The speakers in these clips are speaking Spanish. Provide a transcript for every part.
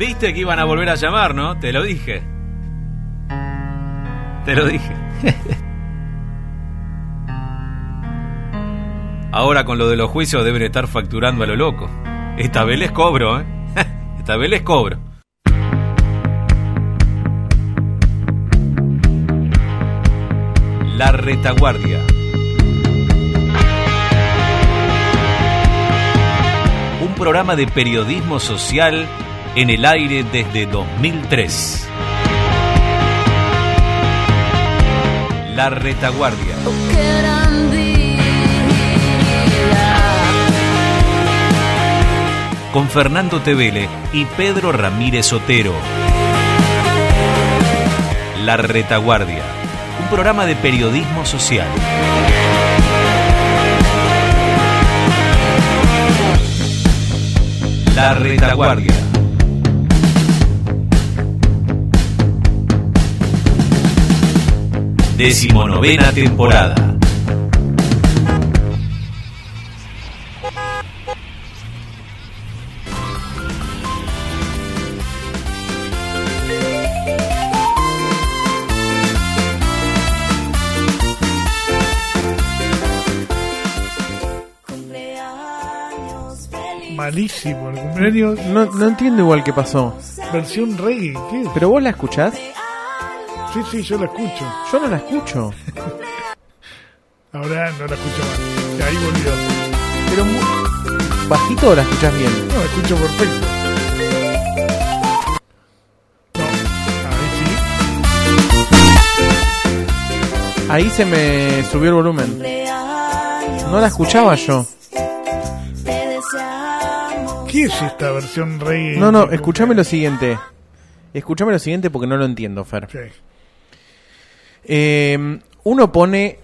Viste que iban a volver a llamar, ¿no? Te lo dije. Te lo dije. Ahora con lo de los juicios deben estar facturando a lo loco. Esta vez les cobro, ¿eh? Esta vez les cobro. La Retaguardia. Un programa de periodismo social en el aire desde 2003. La Retaguardia. Con Fernando Tevele y Pedro Ramírez Otero. La Retaguardia. Un programa de periodismo social. La Retaguardia. Decimonovena temporada. Malísimo el cumpleaños. No entiendo igual qué pasó. Versión reggae, ¿qué? ¿Pero vos la escuchás? Sí, yo la escucho. Yo no la escucho. Ahora no la escucho más. Ya ahí volvió. Pero bajito o la escuchás bien. No, la escucho perfecto. No, ahí sí. Ahí se me subió el volumen. No la escuchaba yo. ¿Qué es esta versión reggae? No, escúchame lo siguiente. Escúchame lo siguiente porque no lo entiendo, Fer. Sí. Uno pone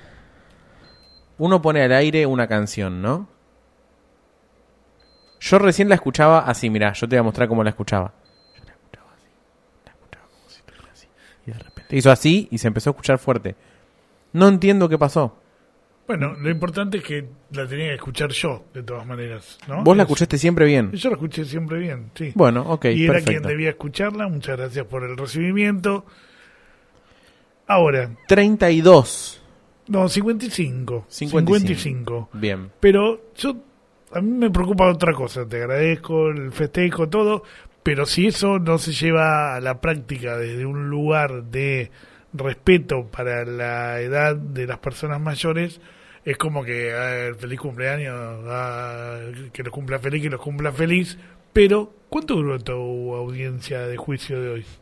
al aire una canción, ¿no? Yo recién la escuchaba así, mirá, yo te voy a mostrar cómo la escuchaba. Yo la escuchaba así. La escuchaba como si estuviera así. Y de repente hizo así y se empezó a escuchar fuerte. No entiendo qué pasó. Bueno, lo importante es que la tenía que escuchar yo, de todas maneras, ¿no? Vos la escuchaste siempre bien. Yo la escuché siempre bien, sí. Bueno, ok, y era perfecto. quien debía escucharla. Muchas gracias por el recibimiento. Ahora 32. No, 55. Bien. Pero a mí me preocupa otra cosa. Te agradezco el festejo, todo, pero si eso no se lleva a la práctica desde un lugar de respeto para la edad de las personas mayores, es como que feliz cumpleaños, que los cumpla feliz, pero ¿cuánto duró tu audiencia de juicio de hoy?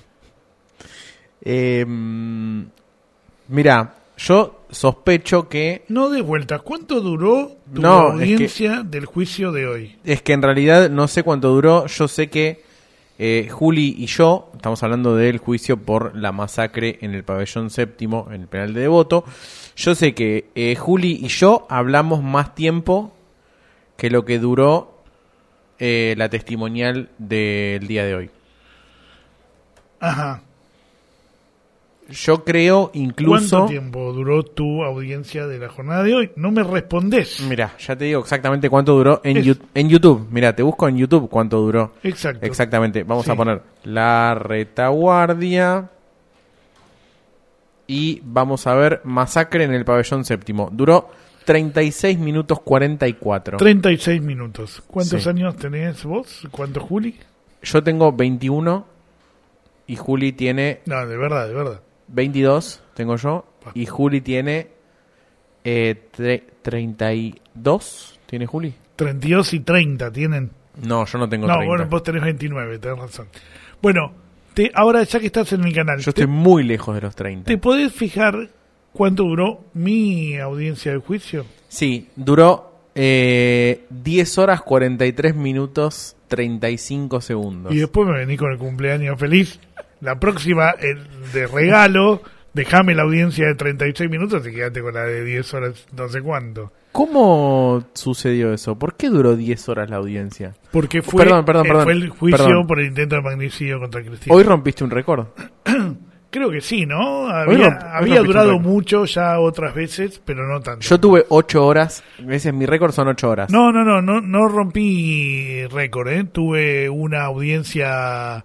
Mira, yo sospecho que... No de vuelta, ¿cuánto duró tu No, audiencia del juicio de hoy? Es que en realidad no sé cuánto duró. Yo sé que Juli y yo, estamos hablando del juicio por la masacre en el pabellón séptimo, en el penal de Devoto. Yo sé que Juli y yo hablamos más tiempo que lo que duró la testimonial del día de hoy. Ajá. Yo creo incluso... ¿Cuánto tiempo duró tu audiencia de la jornada de hoy? No me respondés. Mira, ya te digo exactamente cuánto duró en YouTube. Mira, te busco en YouTube cuánto duró. Exacto. Exactamente. Vamos Sí. a poner La Retaguardia y vamos a ver masacre en el pabellón séptimo. Duró 36 minutos 44. 36 minutos. ¿Cuántos Sí. años tenés vos? ¿Cuánto, Juli? Yo tengo 21 y Juli tiene No, de verdad. 22, tengo yo, y Juli tiene 32. ¿Tiene Juli? 32 y 30 tienen. No, yo no tengo No, 30. bueno, vos tenés 29, tenés razón. Bueno, ahora ya que estás en mi canal, Yo estoy muy lejos de los 30. ¿te podés fijar cuánto duró mi audiencia de juicio? Sí, duró 10 horas 43 minutos 35 segundos. Y después me vení con el cumpleaños feliz. La próxima, de regalo, dejame la audiencia de 36 minutos y quédate con la de 10 horas, no sé cuánto. ¿Cómo sucedió eso? ¿Por qué duró 10 horas la audiencia? Porque fue, Perdón. fue el juicio Perdón. por el intento de magnicidio contra Cristina. Hoy rompiste un récord. Creo que sí, ¿no? Hoy Había rompiste durado un récord. mucho ya otras veces, pero no tanto. Yo tuve 8 horas, ese es mi récord, son 8 horas. No rompí récord, ¿eh? Tuve una audiencia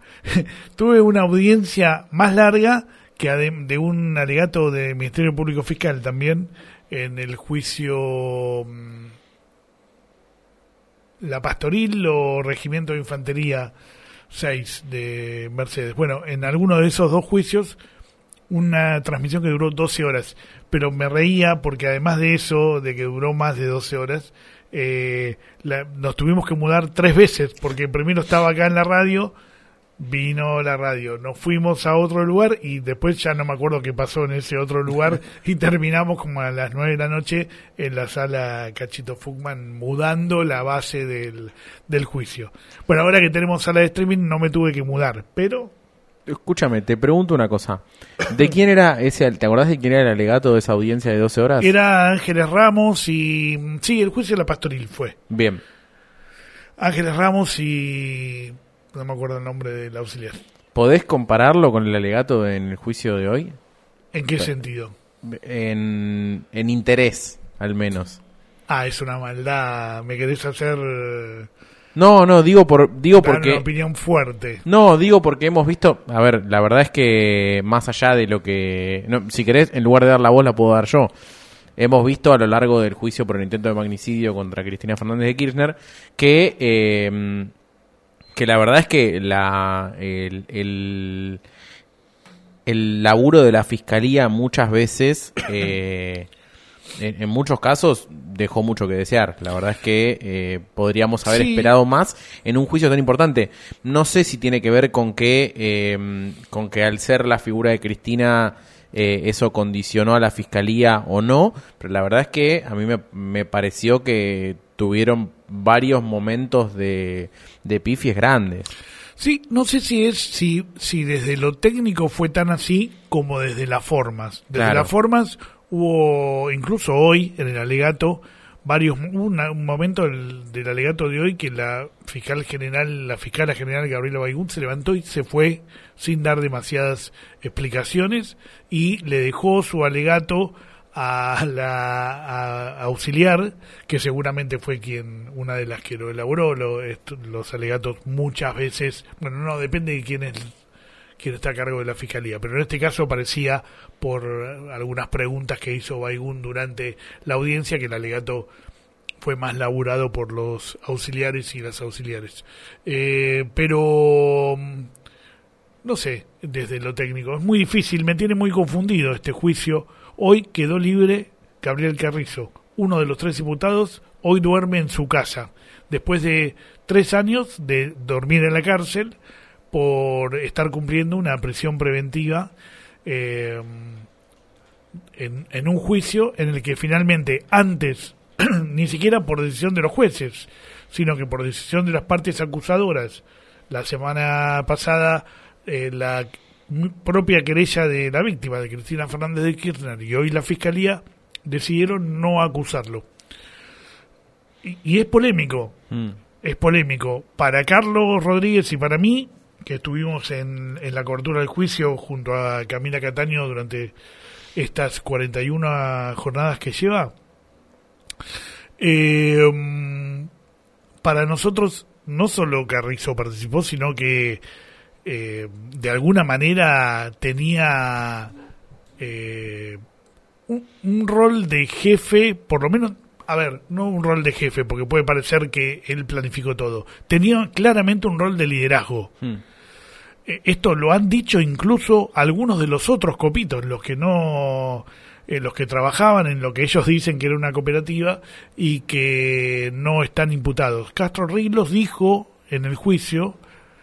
más larga que de un alegato del Ministerio Público Fiscal también en el juicio La Pastoril o Regimiento de Infantería 6 de Mercedes. Bueno, en alguno de esos dos juicios, una transmisión que duró 12 horas, pero me reía porque además de eso, de que duró más de 12 horas, nos tuvimos que mudar 3 veces, porque primero estaba acá en la radio, vino la radio, nos fuimos a otro lugar y después ya no me acuerdo qué pasó en ese otro lugar y terminamos como a las 9 de la noche en la sala Cachito Fugman mudando la base del juicio. Bueno, ahora que tenemos sala de streaming no me tuve que mudar, pero... Escúchame, te pregunto una cosa. ¿De quién era ese? ¿Te acordás de quién era el alegato de esa audiencia de 12 horas? Era Ángeles Ramos y... Sí, el juicio de La Pastoril fue. Bien. Ángeles Ramos y... No me acuerdo el nombre del auxiliar. ¿Podés compararlo con el alegato en el juicio de hoy? ¿En qué sentido? En interés, al menos. Es una maldad. Me querés hacer... No, digo dar porque... una opinión fuerte. No, digo porque hemos visto... A ver, la verdad es que más allá de lo que... No, si querés, en lugar de dar la voz, la puedo dar yo. Hemos visto a lo largo del juicio por el intento de magnicidio contra Cristina Fernández de Kirchner que la verdad es que el laburo de la Fiscalía muchas veces, en muchos casos, dejó mucho que desear. La verdad es que podríamos haber esperado más en un juicio tan importante. No sé si tiene que ver con que al ser la figura de Cristina eso condicionó a la Fiscalía o no, pero la verdad es que a mí me pareció que tuvieron varios momentos de pifies grandes. Sí, no sé si desde lo técnico fue tan así como desde las formas. Desde las formas hubo, incluso hoy en el alegato, un momento del alegato de hoy que la fiscala general Gabriela Baigún se levantó y se fue sin dar demasiadas explicaciones y le dejó su alegato a la auxiliar, que seguramente fue una de las que lo elaboró. Los alegatos muchas veces, bueno, no, depende de quién está a cargo de la fiscalía, pero en este caso parecía, por algunas preguntas que hizo Baigún durante la audiencia, que el alegato fue más laburado por los auxiliares y las auxiliares. Pero no sé, desde lo técnico es muy difícil, me tiene muy confundido este juicio. Hoy quedó libre Gabriel Carrizo, uno de los 3 imputados. Hoy duerme en su casa, después de 3 años de dormir en la cárcel por estar cumpliendo una prisión preventiva en un juicio en el que finalmente, antes, ni siquiera por decisión de los jueces, sino que por decisión de las partes acusadoras, la semana pasada la propia querella de la víctima, de Cristina Fernández de Kirchner, y hoy la Fiscalía decidieron no acusarlo. Y es polémico. Es polémico para Carlos Rodríguez y para mí, que estuvimos en la cobertura del juicio junto a Camila Cataño durante estas 41 jornadas que lleva. Para nosotros, no solo Carrizo participó, sino que de alguna manera tenía un rol de jefe, por lo menos, a ver, no un rol de jefe, porque puede parecer que él planificó todo. Tenía claramente un rol de liderazgo. Esto lo han dicho incluso algunos de los otros copitos, los que trabajaban en lo que ellos dicen que era una cooperativa y que no están imputados. Castro Riglos dijo en el juicio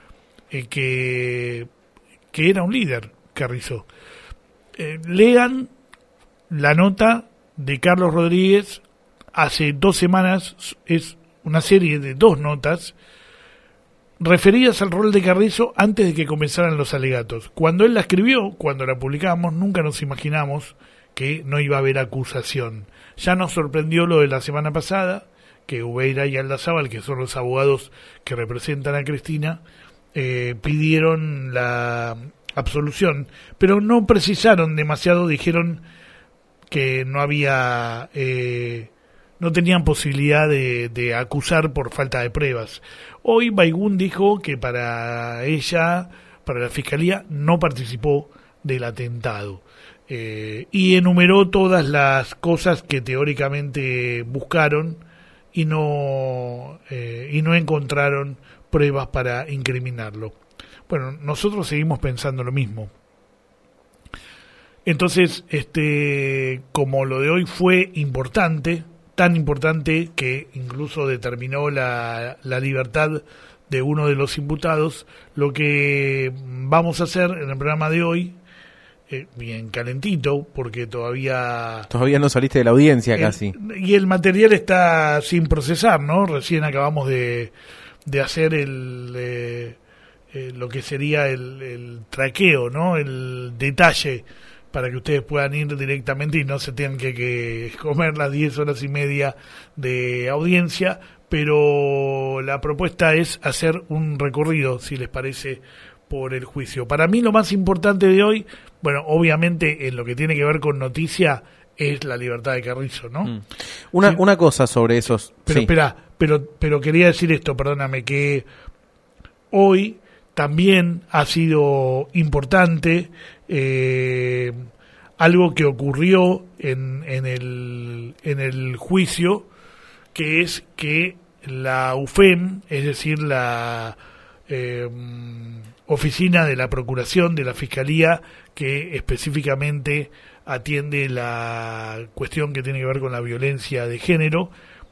que era un líder, Carrizo. Lean la nota de Carlos Rodríguez hace 2 semanas, es una serie de 2 notas referidas al rol de Carrizo antes de que comenzaran los alegatos. Cuando él la escribió, cuando la publicamos, nunca nos imaginamos que no iba a haber acusación. Ya nos sorprendió lo de la semana pasada, que Ubeira y Aldazábal, que son los abogados que representan a Cristina, pidieron la absolución, pero no precisaron demasiado, dijeron que no había, no tenían posibilidad de acusar por falta de pruebas. Hoy Baygun dijo que para ella, para la fiscalía, no participó del atentado. Y enumeró todas las cosas que teóricamente buscaron y no encontraron pruebas para incriminarlo. Bueno, nosotros seguimos pensando lo mismo. Entonces, como lo de hoy fue importante, tan importante que incluso determinó la libertad de uno de los imputados, lo que vamos a hacer en el programa de hoy, bien calentito, porque todavía no saliste de la audiencia casi. Y el material está sin procesar, ¿no? Recién acabamos de hacer lo que sería el traqueo, ¿no? El detalle para que ustedes puedan ir directamente y no se tengan que comer las 10 horas y media de audiencia, pero la propuesta es hacer un recorrido, si les parece, por el juicio. Para mí lo más importante de hoy, bueno, obviamente en lo que tiene que ver con noticia, es la libertad de Carrizo, ¿no? Una cosa sobre esos... Pero sí. espera, pero quería decir esto, perdóname, que hoy también ha sido importante algo que ocurrió en el juicio, que es que la UFEM, es decir, la oficina de la Procuración de la Fiscalía, que específicamente atiende la cuestión que tiene que ver con la violencia de género,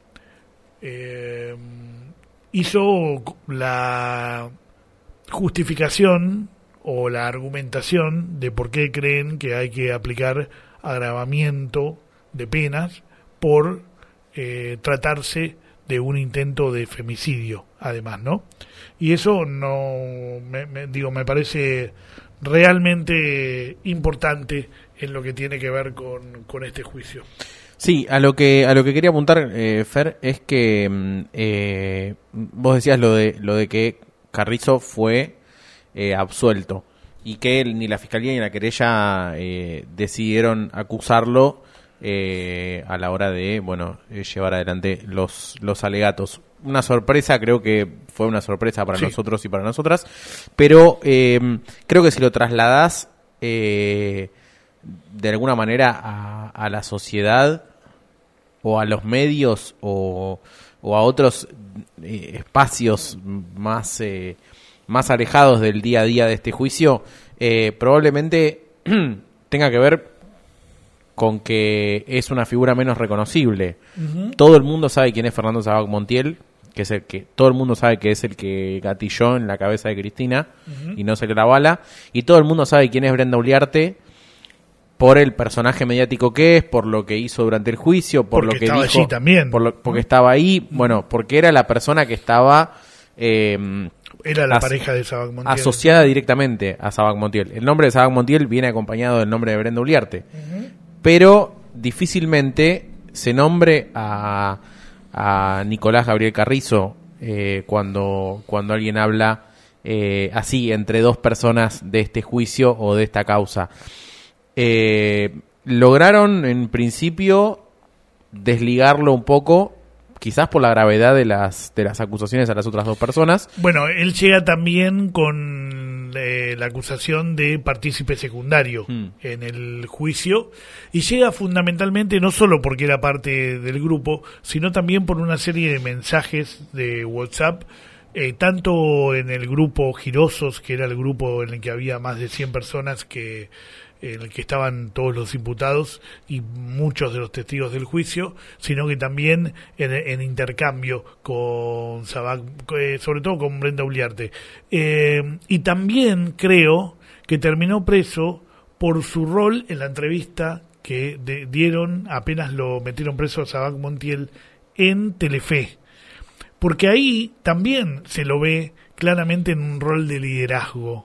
hizo la justificación o la argumentación de por qué creen que hay que aplicar agravamiento de penas por tratarse de un intento de femicidio, además, ¿no? Y eso me parece realmente importante en lo que tiene que ver con este juicio. Sí, a lo que quería apuntar, Fer, es que vos decías lo de que Carrizo fue absuelto y que ni la fiscalía ni la querella decidieron acusarlo a la hora de llevar adelante los alegatos. Una sorpresa, creo que fue una sorpresa para nosotros y para nosotras, pero creo que si lo trasladás de alguna manera a la sociedad o a los medios o a otros espacios más alejados del día a día de este juicio, probablemente tenga que ver con que es una figura menos reconocible. Uh-huh. Todo el mundo sabe quién es Fernando Sabac Montiel, que es el que todo el mundo sabe que es el que gatilló en la cabeza de Cristina, uh-huh, y no se le la bala, y todo el mundo sabe quién es Brenda Uliarte por el personaje mediático que es, por lo que hizo durante el juicio, por porque lo que estaba dijo, allí también, porque estaba ahí, bueno, porque era la persona que estaba era la pareja de Sabac Montiel, asociada directamente a Sabac Montiel. El nombre de Sabac Montiel viene acompañado del nombre de Brenda Uliarte, uh-huh, pero difícilmente se nombre a Nicolás Gabriel Carrizo cuando alguien habla así entre dos personas de este juicio o de esta causa. Lograron en principio desligarlo un poco, quizás por la gravedad de las acusaciones a las otras dos personas. Bueno, él llega también con la acusación de partícipe secundario en el juicio, y llega fundamentalmente no solo porque era parte del grupo, sino también por una serie de mensajes de WhatsApp, tanto en el grupo Girosos, que era el grupo en el que había más de 100 personas en el que estaban todos los imputados y muchos de los testigos del juicio, sino que también en intercambio con Sabac, sobre todo con Brenda Uliarte. Y también creo que terminó preso por su rol en la entrevista que dieron apenas lo metieron preso a Sabac Montiel en Telefe. Porque ahí también se lo ve claramente en un rol de liderazgo.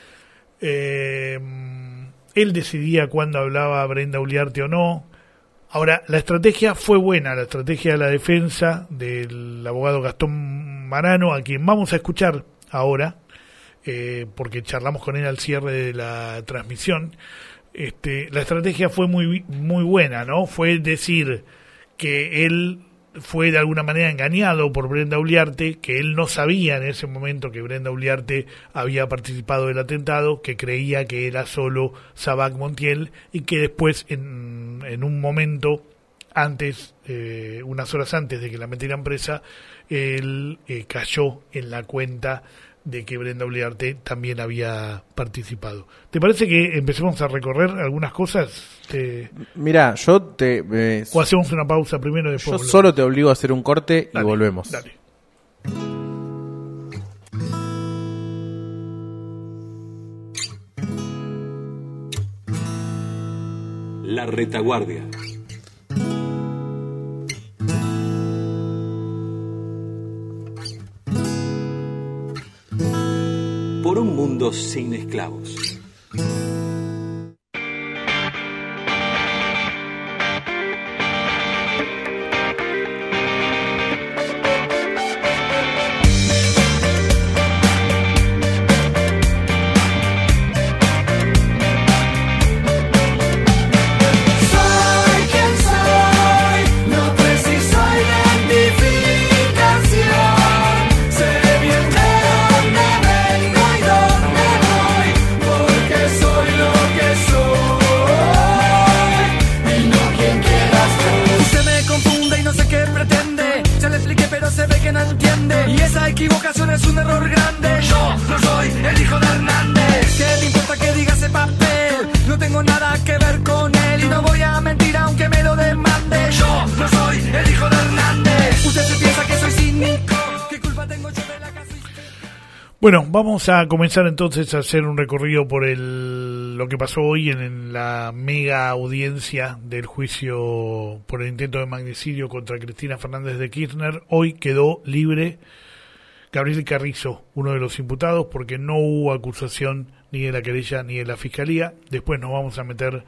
Él decidía cuándo hablaba Brenda Uliarte o no. Ahora, la estrategia fue buena, la estrategia de la defensa del abogado Gastón Marano, a quien vamos a escuchar ahora, porque charlamos con él al cierre de la transmisión. La estrategia fue muy buena, ¿no? Fue decir que él fue de alguna manera engañado por Brenda Uliarte, que él no sabía en ese momento que Brenda Uliarte había participado del atentado, que creía que era solo Sabac Montiel, y que después en un momento antes, unas horas antes de que la metieran presa, él cayó en la cuenta de que Brenda Uliarte también había participado. ¿Te parece que empecemos a recorrer algunas cosas? Mira, o hacemos una pausa primero y después yo volvemos. solo te obligo a hacer un corte y volvemos. Dale. La retaguardia. Por un mundo sin esclavos. equivocación es un error grande. Yo no soy el hijo de Hernández. ¿Qué le importa que diga ese papel? No tengo nada que ver con él y no voy a mentir aunque me lo demande. Yo no soy el hijo de Hernández. Usted se piensa que soy cínico. ¿Qué culpa tengo yo de la casa? Bueno, vamos a comenzar entonces a hacer un recorrido por lo que pasó hoy en la mega audiencia del juicio por el intento de magnicidio contra Cristina Fernández de Kirchner. Hoy quedó libre Gabriel Carrizo, uno de los imputados, porque no hubo acusación ni de la querella ni de la fiscalía. Después nos vamos a meter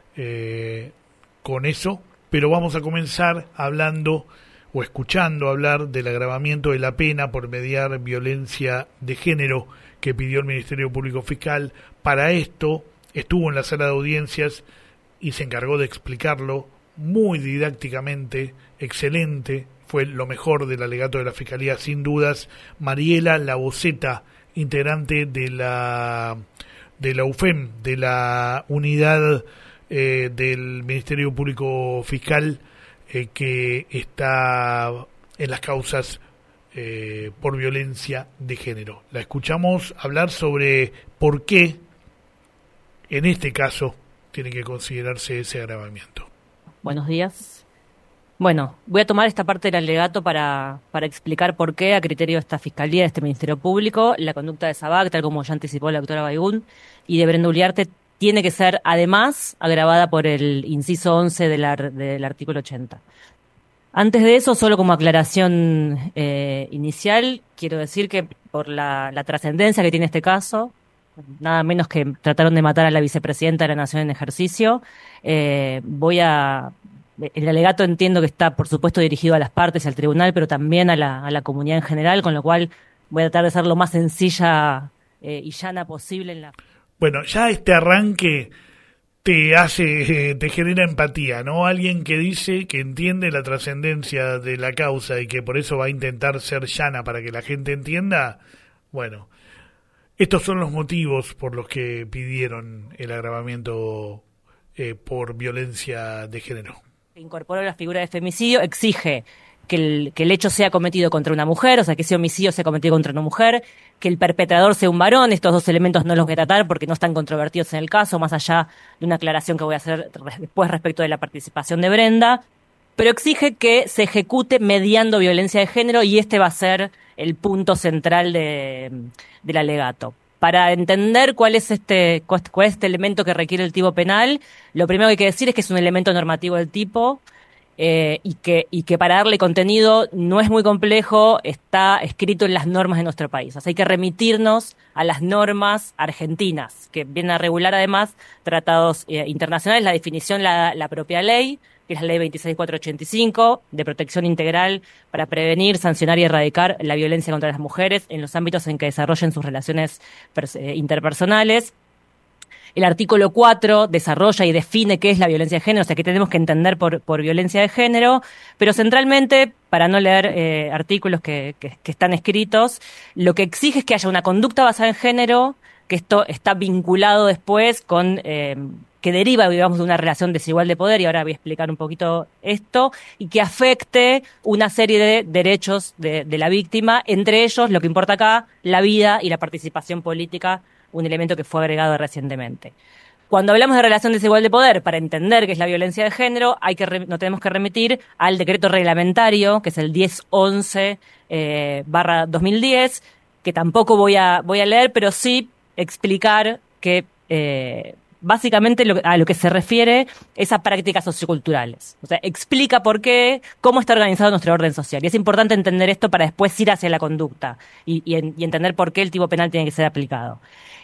con eso, pero vamos a comenzar hablando o escuchando hablar del agravamiento de la pena por mediar violencia de género que pidió el Ministerio Público Fiscal. Para esto estuvo en la sala de audiencias y se encargó de explicarlo muy didácticamente, excelente, fue lo mejor del alegato de la Fiscalía, sin dudas, Mariela Laboceta, integrante de la UFEM, de la unidad del Ministerio Público Fiscal, que está en las causas por violencia de género. La escuchamos hablar sobre por qué en este caso tiene que considerarse ese agravamiento. Buenos días. Bueno, voy a tomar esta parte del alegato para explicar por qué, a criterio de esta Fiscalía, de este Ministerio Público, la conducta de Sabac, tal como ya anticipó la doctora Baigún, y de Brenda Uliarte, tiene que ser, además, agravada por el inciso 11 del artículo 80. Antes de eso, solo como aclaración inicial, quiero decir que por la trascendencia que tiene este caso, nada menos que trataron de matar a la vicepresidenta de la Nación en ejercicio, el alegato entiendo que está, por supuesto, dirigido a las partes, al tribunal, pero también a la comunidad en general, con lo cual voy a tratar de ser lo más sencilla y llana posible. Bueno, ya este arranque te genera empatía, ¿no? Alguien que dice que entiende la trascendencia de la causa y que por eso va a intentar ser llana para que la gente entienda. Bueno, estos son los motivos por los que pidieron el agravamiento por violencia de género. Incorporó la figura de femicidio, exige que el hecho sea cometido contra una mujer, o sea, que ese homicidio sea cometido contra una mujer, que el perpetrador sea un varón. Estos dos elementos no los voy a tratar porque no están controvertidos en el caso, más allá de una aclaración que voy a hacer después respecto de la participación de Brenda, pero exige que se ejecute mediando violencia de género y este va a ser el punto central del alegato. Para entender cuál es este elemento que requiere el tipo penal, lo primero que hay que decir es que es un elemento normativo del tipo y que para darle contenido no es muy complejo, está escrito en las normas de nuestro país. O sea, hay que remitirnos a las normas argentinas, que vienen a regular además tratados internacionales, la definición la propia ley, que es la Ley 26485, de protección integral para prevenir, sancionar y erradicar la violencia contra las mujeres en los ámbitos en que desarrollen sus relaciones interpersonales. El artículo 4 desarrolla y define qué es la violencia de género, o sea, qué tenemos que entender por violencia de género, pero centralmente, para no leer artículos que están escritos, lo que exige es que haya una conducta basada en género, que esto está vinculado después con, que deriva, digamos, de una relación desigual de poder, y ahora voy a explicar un poquito esto, y que afecte una serie de derechos de la víctima, entre ellos, lo que importa acá, la vida y la participación política, un elemento que fue agregado recientemente. Cuando hablamos de relación desigual de poder, para entender qué es la violencia de género, no tenemos que remitir al decreto reglamentario, que es el 1011 /2010, que tampoco voy a leer, pero sí explicar que básicamente a lo que se refiere es a prácticas socioculturales. O sea, explica cómo está organizado nuestro orden social. Y es importante entender esto para después ir hacia la conducta y entender por qué el tipo penal tiene que ser aplicado.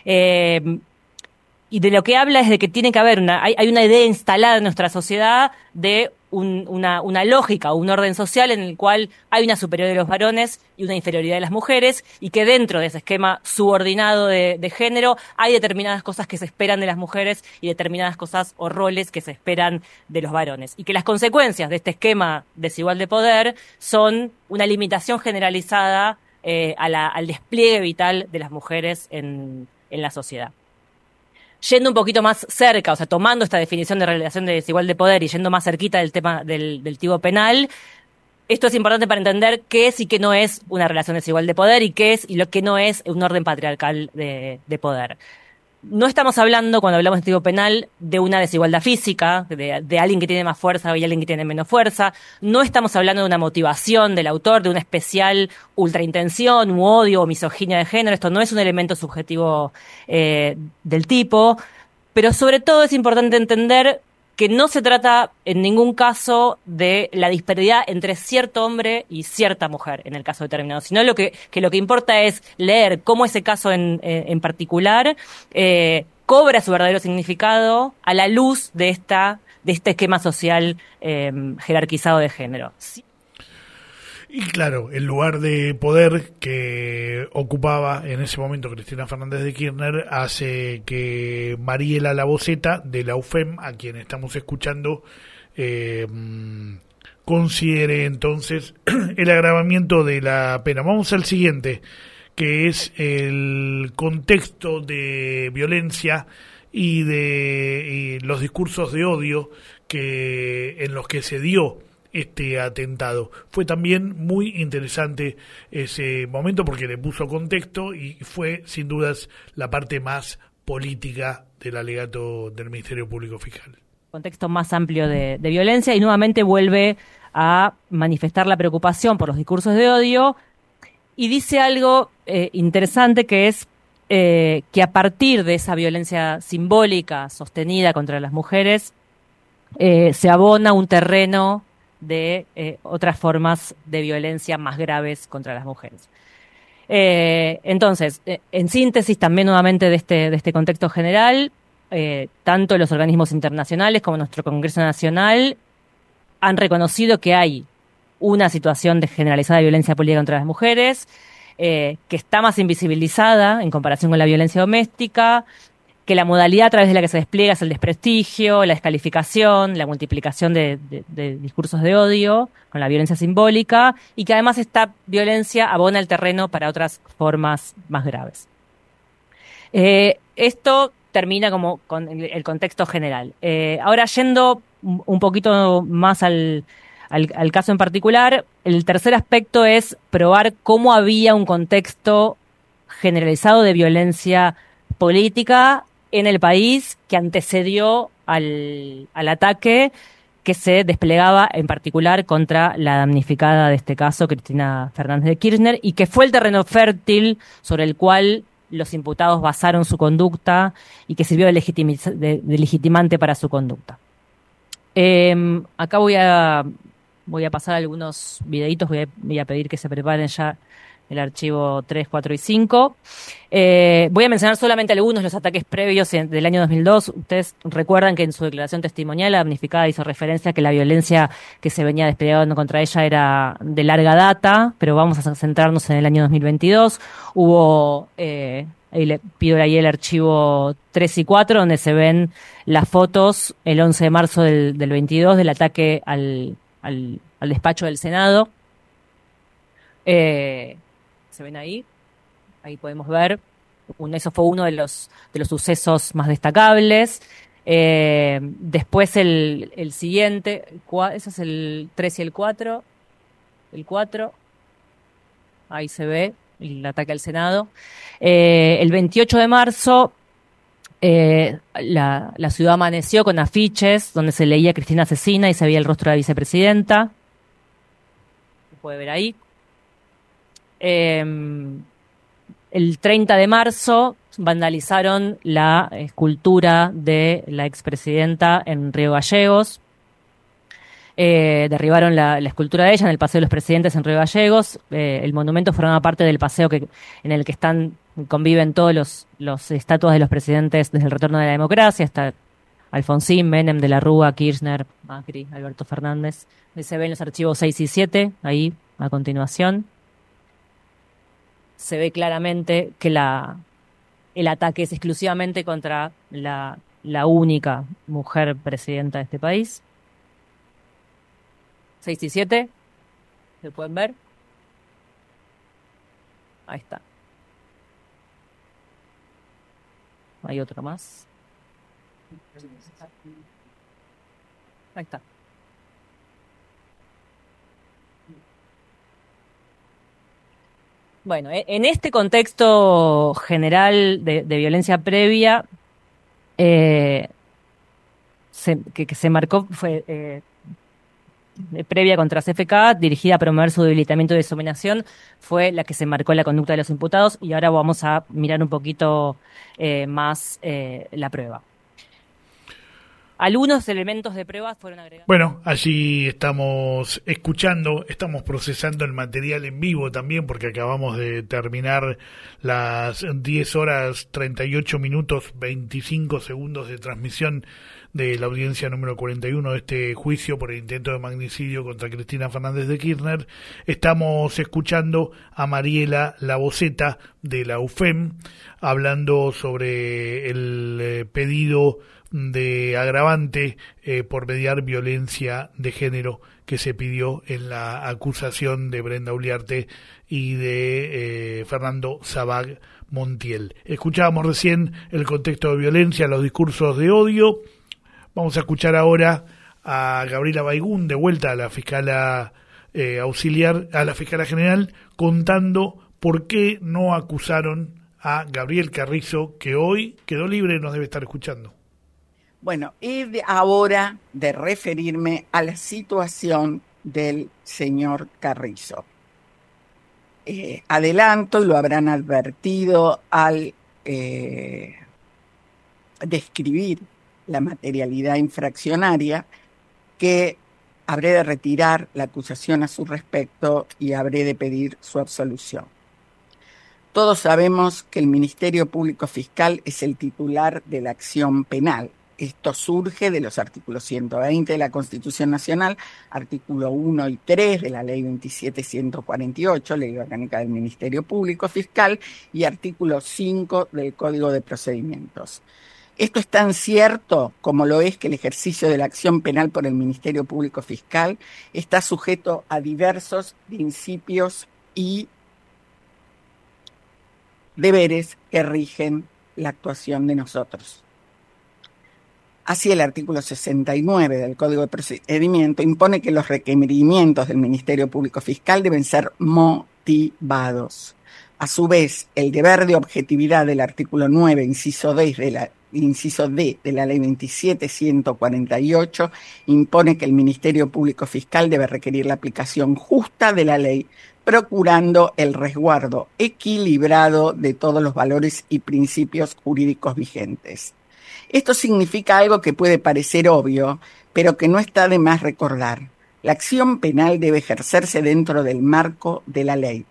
Y de lo que habla es de que tiene que haber hay una idea instalada en nuestra sociedad de una lógica, un orden social en el cual hay una superioridad de los varones y una inferioridad de las mujeres, y que dentro de ese esquema subordinado de género hay determinadas cosas que se esperan de las mujeres y determinadas cosas o roles que se esperan de los varones. Y que las consecuencias de este esquema desigual de poder son una limitación generalizada al despliegue vital de las mujeres en la sociedad. Yendo un poquito más cerca, o sea, tomando esta definición de relación de desigual de poder y yendo más cerquita del tema del tipo penal, esto es importante para entender qué es y qué no es una relación desigual de poder y qué es y lo que no es un orden patriarcal de poder. No estamos hablando, cuando hablamos de tipo penal, de una desigualdad física, de alguien que tiene más fuerza y alguien que tiene menos fuerza. No estamos hablando de una motivación del autor, de una especial ultraintención, u odio o misoginia de género. Esto no es un elemento subjetivo del tipo. Pero sobre todo es importante entender que no se trata en ningún caso de la disparidad entre cierto hombre y cierta mujer en el caso determinado, sino lo que importa es leer cómo ese caso en particular cobra su verdadero significado a la luz de este esquema social jerarquizado de género. Sí. Y claro, el lugar de poder que ocupaba en ese momento Cristina Fernández de Kirchner hace que Mariela Laboceta, de la UFEM, a quien estamos escuchando, considere entonces el agravamiento de la pena. Vamos al siguiente, que es el contexto de violencia y los discursos de odio en los que se dio este atentado. Fue también muy interesante ese momento porque le puso contexto y fue sin dudas la parte más política del alegato del Ministerio Público Fiscal. Contexto más amplio de violencia, y nuevamente vuelve a manifestar la preocupación por los discursos de odio y dice algo interesante, que es que a partir de esa violencia simbólica sostenida contra las mujeres se abona un terreno de otras formas de violencia más graves contra las mujeres. Entonces, en síntesis también nuevamente de este contexto general, tanto los organismos internacionales como nuestro Congreso Nacional han reconocido que hay una situación de generalizada violencia política contra las mujeres, que está más invisibilizada en comparación con la violencia doméstica, que la modalidad a través de la que se despliega es el desprestigio, la descalificación, la multiplicación de discursos de odio con la violencia simbólica, y que además esta violencia abona el terreno para otras formas más graves. Esto termina como con el contexto general. Ahora, yendo un poquito más al caso en particular, el tercer aspecto es probar cómo había un contexto generalizado de violencia política en el país que antecedió al ataque que se desplegaba en particular contra la damnificada de este caso, Cristina Fernández de Kirchner, y que fue el terreno fértil sobre el cual los imputados basaron su conducta y que sirvió de legitimante para su conducta. Acá voy a pasar algunos videitos, voy a pedir que se preparen ya el archivo 3, 4 y 5. Voy a mencionar solamente algunos de los ataques previos del año 2002. Ustedes recuerdan que en su declaración testimonial la damnificada hizo referencia a que la violencia que se venía desplegando contra ella era de larga data, pero vamos a centrarnos en el año 2022. Hubo, ahí le pido ahí el archivo 3 y 4, donde se ven las fotos el 11 de marzo del 22 del ataque al despacho del Senado. Se ven ahí podemos ver, eso fue uno de los sucesos más destacables. Después el siguiente, ese es el 3 y el 4, ahí se ve el ataque al Senado. El 28 de marzo, la ciudad amaneció con afiches donde se leía Cristina asesina y se veía el rostro de la vicepresidenta. Se puede ver ahí. El 30 de marzo vandalizaron la escultura de la expresidenta en Río Gallegos. Derribaron la escultura de ella en el Paseo de los Presidentes en Río Gallegos. El monumento forma parte del paseo en el que conviven todos los estatuas de los presidentes desde el retorno de la democracia. Está Alfonsín, Menem, De la Rúa, Kirchner, Macri, Alberto Fernández. Ahí se ven los archivos 6 y 7, ahí a continuación. Se ve claramente que el ataque es exclusivamente contra la única mujer presidenta de este país. 6 y 7, ¿se pueden ver? Ahí está. Hay otro más. Ahí está. Bueno, en este contexto general de violencia previa, que se marcó, fue previa contra CFK, dirigida a promover su debilitamiento y deshumación, fue la que se marcó la conducta de los imputados, y ahora vamos a mirar un poquito más la prueba. Algunos elementos de prueba fueron agregados. Bueno, allí estamos escuchando, estamos procesando el material en vivo también, porque acabamos de terminar las 10 horas 38 minutos 25 segundos de transmisión de la audiencia número 41 de este juicio por el intento de magnicidio contra Cristina Fernández de Kirchner. Estamos escuchando a Mariela Laboceta de la UFEM hablando sobre el pedido de agravante por mediar violencia de género que se pidió en la acusación de Brenda Uliarte y de Fernando Sabag Montiel. Escuchábamos recién el contexto de violencia, los discursos de odio. Vamos a escuchar ahora a Gabriela Baigún, de vuelta a la fiscala auxiliar, a la fiscala general, contando por qué no acusaron a Gabriel Carrizo, que hoy quedó libre y nos debe estar escuchando. Bueno, he ahora de referirme a la situación del señor Carrizo. Adelanto, lo habrán advertido al describir la materialidad infraccionaria, que habré de retirar la acusación a su respecto y habré de pedir su absolución. Todos sabemos que el Ministerio Público Fiscal es el titular de la acción penal. Esto surge de los artículos 120 de la Constitución Nacional, artículo 1 y 3 de la Ley 27.148, Ley Orgánica del Ministerio Público Fiscal, y artículo 5 del Código de Procedimientos. Esto es tan cierto como lo es que el ejercicio de la acción penal por el Ministerio Público Fiscal está sujeto a diversos principios y deberes que rigen la actuación de nosotros. Así, el artículo 69 del Código de Procedimiento impone que los requerimientos del Ministerio Público Fiscal deben ser motivados. A su vez, el deber de objetividad del artículo 9, inciso D de la Ley 27.148 impone que el Ministerio Público Fiscal debe requerir la aplicación justa de la ley, procurando el resguardo equilibrado de todos los valores y principios jurídicos vigentes. Esto significa algo que puede parecer obvio, pero que no está de más recordar. La acción penal debe ejercerse dentro del marco de la ley,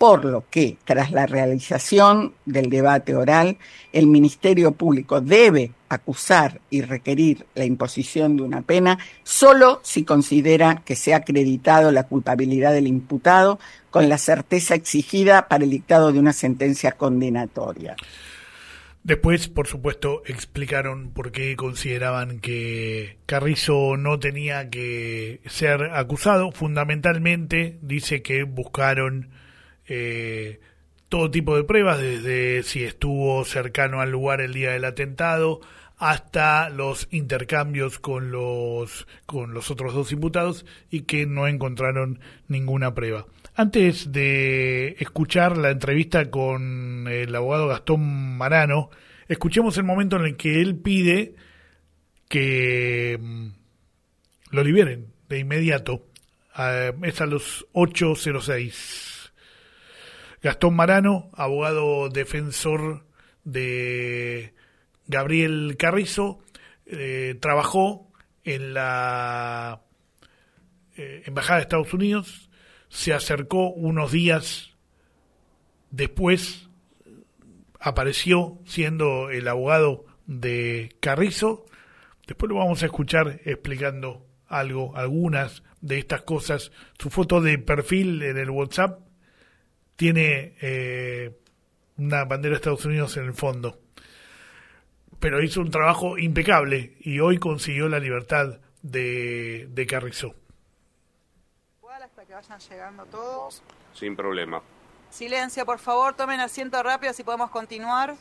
por lo que, tras la realización del debate oral, el Ministerio Público debe acusar y requerir la imposición de una pena solo si considera que se ha acreditado la culpabilidad del imputado con la certeza exigida para el dictado de una sentencia condenatoria. Después, por supuesto, explicaron por qué consideraban que Carrizo no tenía que ser acusado. Fundamentalmente, dice que buscaron todo tipo de pruebas, desde si estuvo cercano al lugar el día del atentado hasta los intercambios con los otros dos imputados, y que no encontraron ninguna prueba. Antes de escuchar la entrevista con el abogado Gastón Marano, escuchemos el momento en el que él pide que lo liberen de inmediato. Es a los 8:06. Gastón Marano, abogado defensor de Gabriel Carrizo, trabajó en la Embajada de Estados Unidos, se acercó unos días después, apareció siendo el abogado de Carrizo. Después lo vamos a escuchar explicando algunas de estas cosas. Su foto de perfil en el WhatsApp tiene una bandera de Estados Unidos en el fondo. Pero hizo un trabajo impecable y hoy consiguió la libertad de Carrizo. Hasta que vayan llegando todos. Sin problema. Silencio, por favor, tomen asiento rápido si podemos continuar.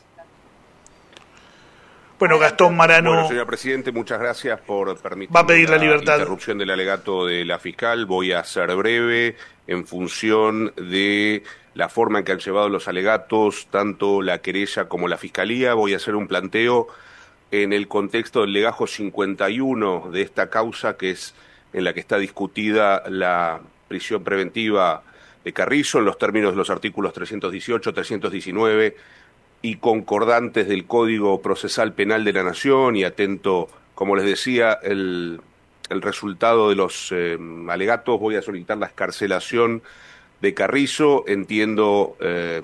Bueno, Gastón Marano... Bueno, señor presidente, muchas gracias por permitir va a pedir la libertad. Interrupción del alegato de la fiscal. Voy a ser breve en función de la forma en que han llevado los alegatos, tanto la querella como la fiscalía. Voy a hacer un planteo en el contexto del legajo 51 de esta causa, que es en la que está discutida la prisión preventiva de Carrizo, en los términos de los artículos 318, 319 y concordantes del Código Procesal Penal de la Nación, y atento, como les decía, el resultado de los alegatos. Voy a solicitar la excarcelación de Carrizo. Entiendo,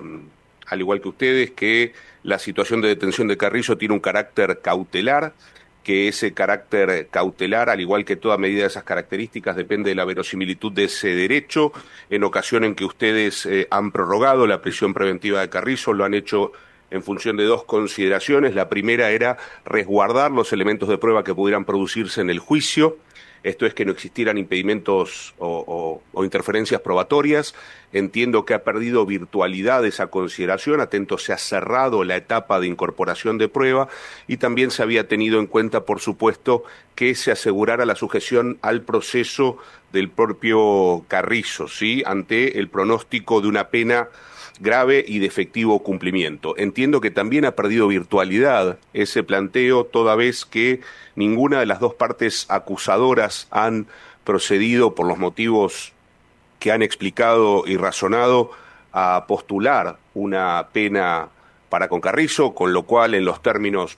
al igual que ustedes, que la situación de detención de Carrizo tiene un carácter cautelar, que ese carácter cautelar, al igual que toda medida de esas características, depende de la verosimilitud de ese derecho. En ocasión en que ustedes han prorrogado la prisión preventiva de Carrizo, lo han hecho en función de dos consideraciones. La primera era resguardar los elementos de prueba que pudieran producirse en el juicio. Esto es, que no existieran impedimentos o interferencias probatorias. Entiendo que ha perdido virtualidad esa consideración. Atento, se ha cerrado la etapa de incorporación de prueba, y también se había tenido en cuenta, por supuesto, que se asegurara la sujeción al proceso del propio Carrizo, ¿sí?, ante el pronóstico de una pena grave y de efectivo cumplimiento. Entiendo que también ha perdido virtualidad ese planteo, toda vez que ninguna de las dos partes acusadoras han procedido, por los motivos que han explicado y razonado, a postular una pena para con Carrizo, con lo cual, en los términos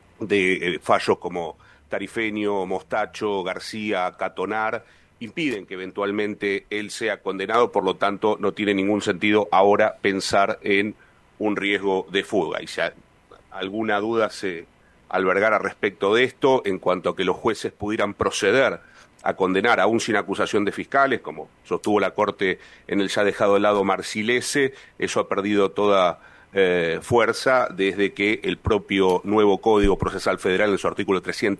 de fallos como Tarifeño, Mostacho, García, Catonar, impiden que eventualmente él sea condenado. Por lo tanto, no tiene ningún sentido ahora pensar en un riesgo de fuga. Y si alguna duda se albergara respecto de esto, en cuanto a que los jueces pudieran proceder a condenar aún sin acusación de fiscales, como sostuvo la Corte en el ya dejado de lado Marcilese, eso ha perdido toda fuerza desde que el propio nuevo Código Procesal Federal, en su artículo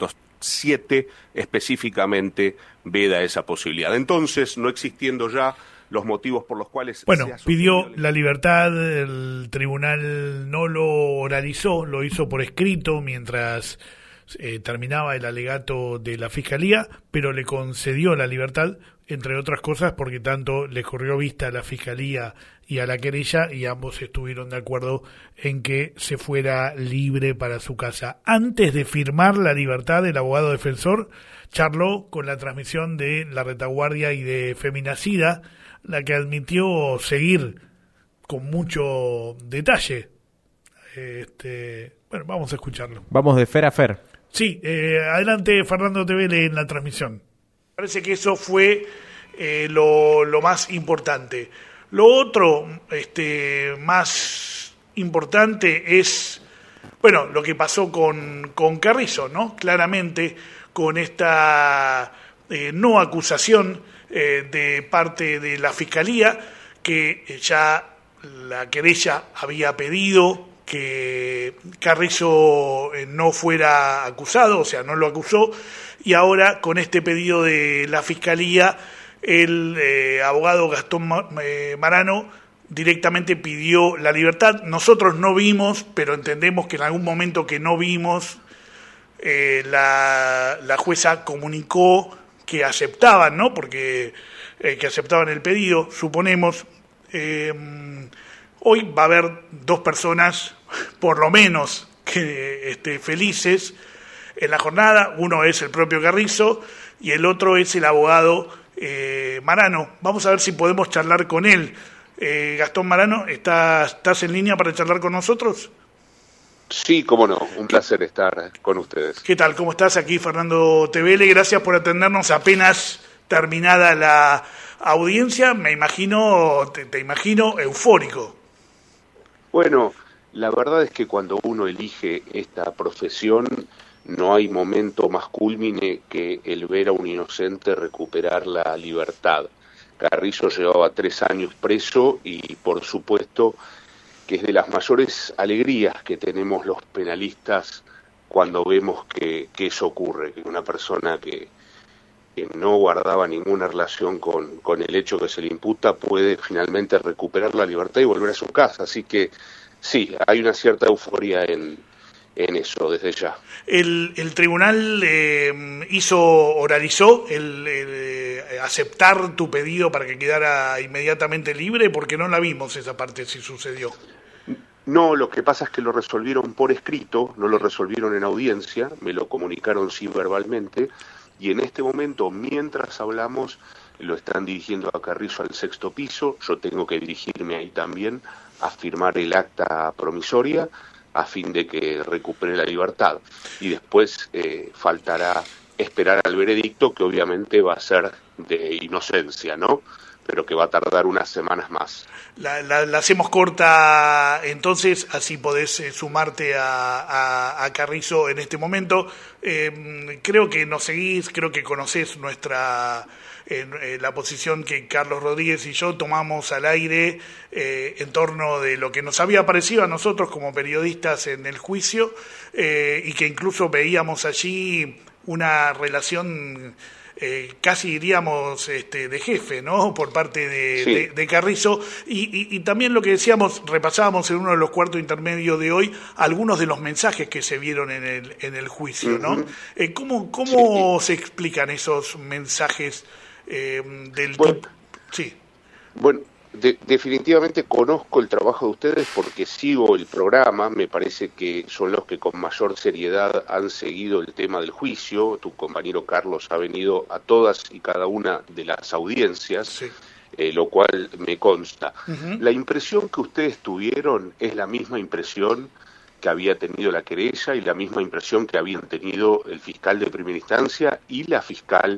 307, específicamente veda esa posibilidad. Entonces, no existiendo ya los motivos por los cuales... Bueno, pidió la libertad, el tribunal no lo oralizó, lo hizo por escrito mientras terminaba el alegato de la Fiscalía, pero le concedió la libertad, entre otras cosas porque tanto le corrió vista a la Fiscalía y a la querella, y ambos estuvieron de acuerdo en que se fuera libre para su casa. Antes de firmar la libertad, el abogado defensor charló con la transmisión de La Retaguardia y de Feminacida, la que admitió seguir con mucho detalle. Bueno, vamos a escucharlo. Vamos de fer a fer. Sí, adelante Fernando Tevele en la transmisión. Parece que eso fue lo más importante. Lo otro, más importante es, bueno, lo que pasó con Carrizo, ¿no? Claramente, con esta no acusación de parte de la Fiscalía, que ya la querella había pedido que Carrizo no fuera acusado, o sea, no lo acusó, y ahora con este pedido de la Fiscalía, el abogado Gastón Marano directamente pidió la libertad. Nosotros no vimos, pero entendemos que en algún momento que no vimos, la jueza comunicó que aceptaban, ¿no? Porque que aceptaban el pedido, suponemos. Hoy va a haber 2 personas, por lo menos, que felices en la jornada. Uno es el propio Carrizo y el otro es el abogado Marano. Vamos a ver si podemos charlar con él. Gastón Marano, ¿estás en línea para charlar con nosotros? Sí, cómo no, un placer estar con ustedes. ¿Qué tal? ¿Cómo estás? Aquí Fernando Tevele, gracias por atendernos apenas terminada la audiencia. Me imagino, te imagino eufórico. Bueno, la verdad es que cuando uno elige esta profesión, no hay momento más cúlmine que el ver a un inocente recuperar la libertad. Carrizo llevaba 3 años preso y, por supuesto, que es de las mayores alegrías que tenemos los penalistas cuando vemos que eso ocurre, que una persona que no guardaba ninguna relación con el hecho que se le imputa puede finalmente recuperar la libertad y volver a su casa. Así que sí, hay una cierta euforia en eso desde ya. El tribunal oralizó el aceptar tu pedido para que quedara inmediatamente libre, porque no la vimos esa parte, si sucedió. No, lo que pasa es que lo resolvieron por escrito, no lo resolvieron en audiencia, me lo comunicaron sí verbalmente, y en este momento, mientras hablamos, lo están dirigiendo a Carrizo al 6º piso, yo tengo que dirigirme ahí también a firmar el acta promisoria, a fin de que recupere la libertad. Y después faltará esperar al veredicto, que obviamente va a ser de inocencia, ¿no? Pero que va a tardar unas semanas más. La hacemos corta entonces, así podés sumarte a Carrizo en este momento. Creo que nos seguís, creo que conocés la posición que Carlos Rodríguez y yo tomamos al aire en torno de lo que nos había parecido a nosotros como periodistas en el juicio, y que incluso veíamos allí una relación casi diríamos de jefe, ¿no? Por parte de Carrizo, y también lo que decíamos, repasábamos en uno de los cuartos intermedios de hoy algunos de los mensajes que se vieron en el juicio, ¿no? ¿Cómo se explican esos mensajes del tipo? Sí. Bueno, definitivamente conozco el trabajo de ustedes porque sigo el programa, me parece que son los que con mayor seriedad han seguido el tema del juicio. Tu compañero Carlos ha venido a todas y cada una de las audiencias, sí. Lo cual me consta. Uh-huh. La impresión que ustedes tuvieron es la misma impresión que había tenido la querella y la misma impresión que habían tenido el fiscal de primera instancia y la fiscal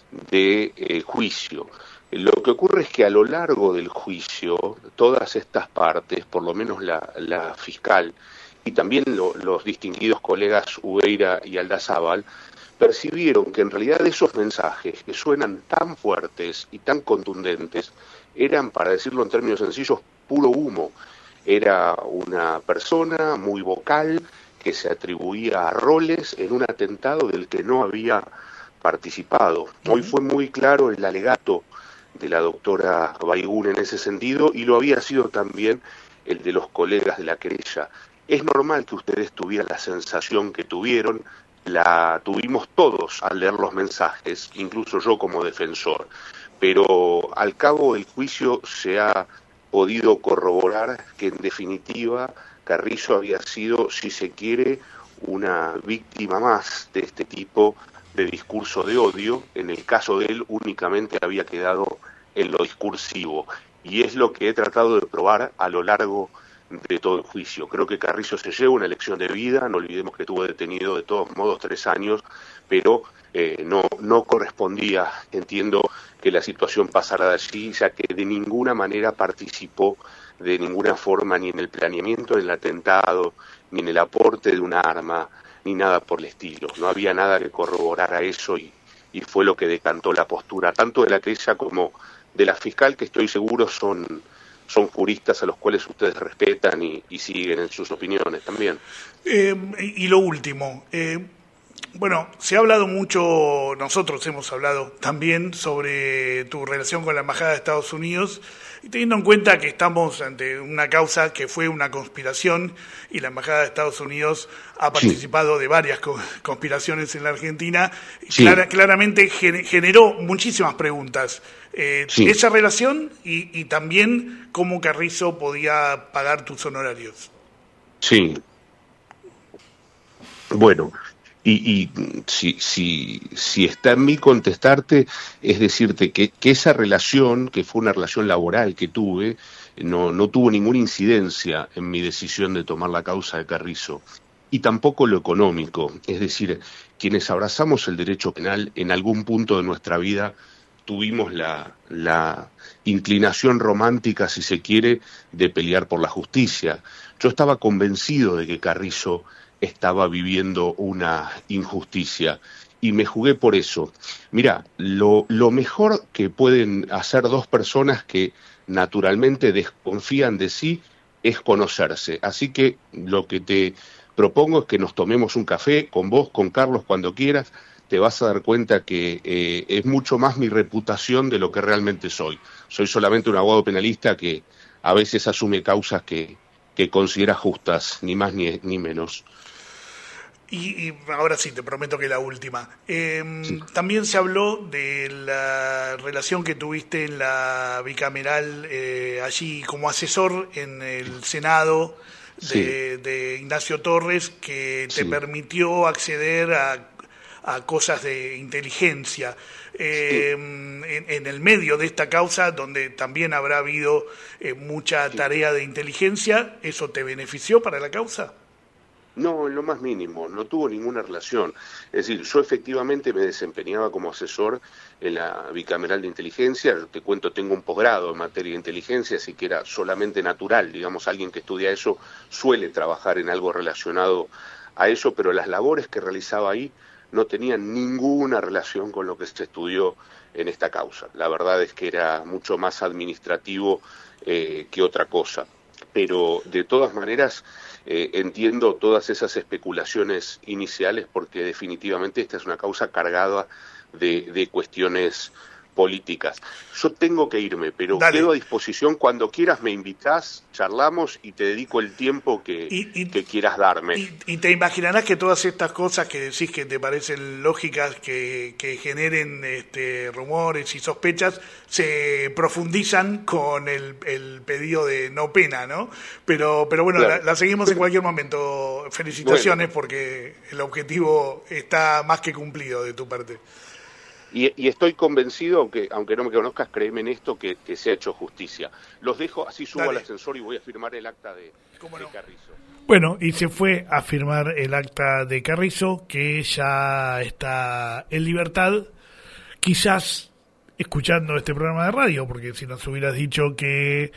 de juicio. Lo que ocurre es que a lo largo del juicio, todas estas partes, por lo menos la fiscal y también los distinguidos colegas Ubeira y Aldazábal, percibieron que en realidad esos mensajes que suenan tan fuertes y tan contundentes eran, para decirlo en términos sencillos, puro humo. Era una persona muy vocal que se atribuía a roles en un atentado del que no había participado. Hoy fue muy claro el alegato de la doctora Baigún en ese sentido, y lo había sido también el de los colegas de la querella. Es normal que ustedes tuvieran la sensación que tuvieron, la tuvimos todos al leer los mensajes, incluso yo como defensor, pero al cabo del juicio se ha podido corroborar que en definitiva Carrizo había sido, si se quiere, una víctima más de este tipo de discurso de odio. En el caso de él únicamente había quedado en lo discursivo, y es lo que he tratado de probar a lo largo de todo el juicio. Creo que Carrizo se lleva una lección de vida, no olvidemos que estuvo detenido de todos modos 3 años, pero no correspondía, entiendo, que la situación pasara de allí, ya que de ninguna manera participó de ninguna forma ni en el planeamiento del atentado, ni en el aporte de un arma, ni nada por el estilo. No había nada que corroborara eso y fue lo que decantó la postura, tanto de la querella como de la fiscal, que estoy seguro son juristas a los cuales ustedes respetan y siguen en sus opiniones también. Y lo último, bueno, se ha hablado mucho, nosotros hemos hablado también sobre tu relación con la Embajada de Estados Unidos, y teniendo en cuenta que estamos ante una causa que fue una conspiración y la Embajada de Estados Unidos ha participado de varias conspiraciones en la Argentina, claramente generó muchísimas preguntas. Esa relación y también cómo Carrizo podía pagar tus honorarios. Sí. Bueno, y si está en mí contestarte, es decirte que esa relación, que fue una relación laboral que tuve, no tuvo ninguna incidencia en mi decisión de tomar la causa de Carrizo, y tampoco lo económico. Es decir, quienes abrazamos el derecho penal en algún punto de nuestra vida tuvimos la inclinación romántica, si se quiere, de pelear por la justicia. Yo estaba convencido de que Carrizo estaba viviendo una injusticia y me jugué por eso. Mirá, lo mejor que pueden hacer dos personas que naturalmente desconfían de sí es conocerse. Así que lo que te propongo es que nos tomemos un café con vos, con Carlos, cuando quieras. Te vas a dar cuenta que es mucho más mi reputación de lo que realmente soy. Soy solamente un abogado penalista que a veces asume causas que considera justas, ni más ni menos. Y ahora sí, te prometo que la última. También se habló de la relación que tuviste en la bicameral, allí como asesor en el Senado de Ignacio Torres, que te permitió acceder a cosas de inteligencia. En el medio de esta causa, donde también habrá habido mucha tarea de inteligencia, ¿eso te benefició para la causa? No, en lo más mínimo, no tuvo ninguna relación. Es decir, yo efectivamente me desempeñaba como asesor en la bicameral de inteligencia. Te cuento, tengo un posgrado en materia de inteligencia, así que era solamente natural. Digamos, alguien que estudia eso suele trabajar en algo relacionado a eso, pero las labores que realizaba ahí no tenían ninguna relación con lo que se estudió en esta causa. La verdad es que era mucho más administrativo que otra cosa. Pero de todas maneras entiendo todas esas especulaciones iniciales, porque definitivamente esta es una causa cargada de cuestiones políticas. Yo tengo que irme, pero quedo a disposición. Cuando quieras me invitás, charlamos y te dedico el tiempo que quieras darme. Y te imaginarás que todas estas cosas que decís que te parecen lógicas, que generen rumores y sospechas, se profundizan con el pedido de no pena, ¿no? Pero bueno, claro, la seguimos en cualquier momento. Felicitaciones, porque el objetivo está más que cumplido de tu parte. Y estoy convencido, aunque no me conozcas, créeme en esto, que se ha hecho justicia. Los dejo, así subo al ascensor y voy a firmar el acta de Carrizo. Bueno, y se fue a firmar el acta de Carrizo, que ya está en libertad, quizás escuchando este programa de radio, porque si nos hubieras dicho que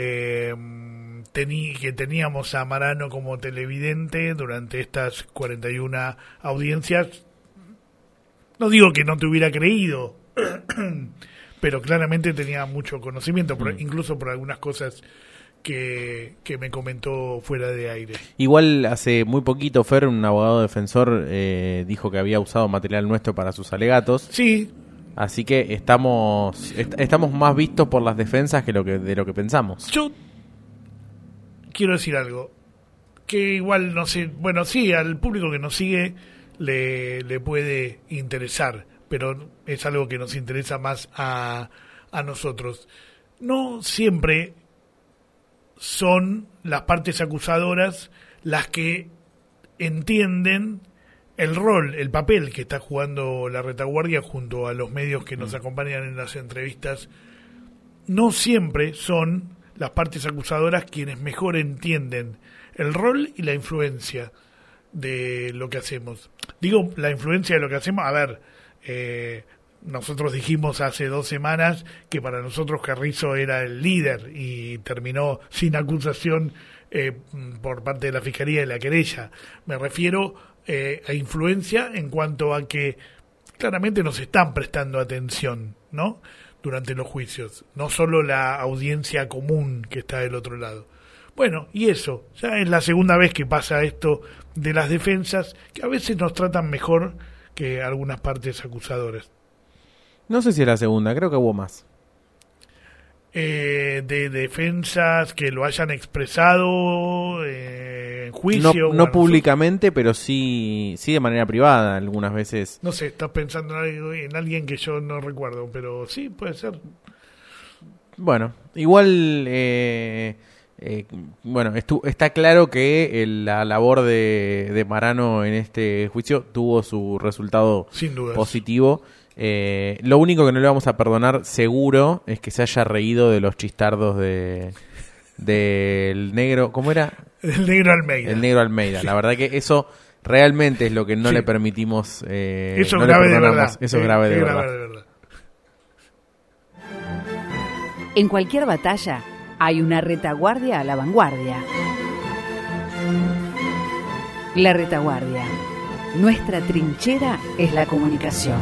teníamos a Marano como televidente durante estas 41 audiencias, no digo que no te hubiera creído, pero claramente tenía mucho conocimiento, incluso por algunas cosas que me comentó fuera de aire. Igual hace muy poquito, Fer, un abogado defensor, dijo que había usado material nuestro para sus alegatos. Sí. Así que estamos más vistos por las defensas que de lo que pensamos. Yo quiero decir algo, que igual no sé, bueno, sí, al público que nos sigue le puede interesar, pero es algo que nos interesa más a nosotros. No siempre son las partes acusadoras las que entienden el rol, el papel que está jugando la retaguardia junto a los medios que nos acompañan en las entrevistas. No siempre son las partes acusadoras quienes mejor entienden el rol y la influencia de lo que hacemos. Digo, la influencia de lo que hacemos, a ver, nosotros dijimos hace 2 semanas que para nosotros Carrizo era el líder y terminó sin acusación por parte de la Fiscalía y la querella. Me refiero a influencia en cuanto a que claramente nos están prestando atención, ¿no?, durante los juicios, no solo la audiencia común que está del otro lado. Bueno, y eso, ya es la segunda vez que pasa esto de las defensas, que a veces nos tratan mejor que algunas partes acusadoras. No sé si es la segunda, creo que hubo más. De defensas que lo hayan expresado en juicio. No públicamente, pero sí de manera privada, algunas veces. No sé, estás pensando en alguien que yo no recuerdo, pero sí, puede ser. Bueno, igual, bueno, está claro que la labor de Marano en este juicio tuvo su resultado sin dudas positivo. Lo único que no le vamos a perdonar seguro es que se haya reído de los chistardos del negro, ¿cómo era? El negro Almeida. El negro Almeida. Sí. La verdad que eso realmente es lo que no le permitimos. Eso no es grave le de verdad. Eso es grave de verdad. En cualquier batalla hay una retaguardia a la vanguardia. La retaguardia. Nuestra trinchera es la comunicación.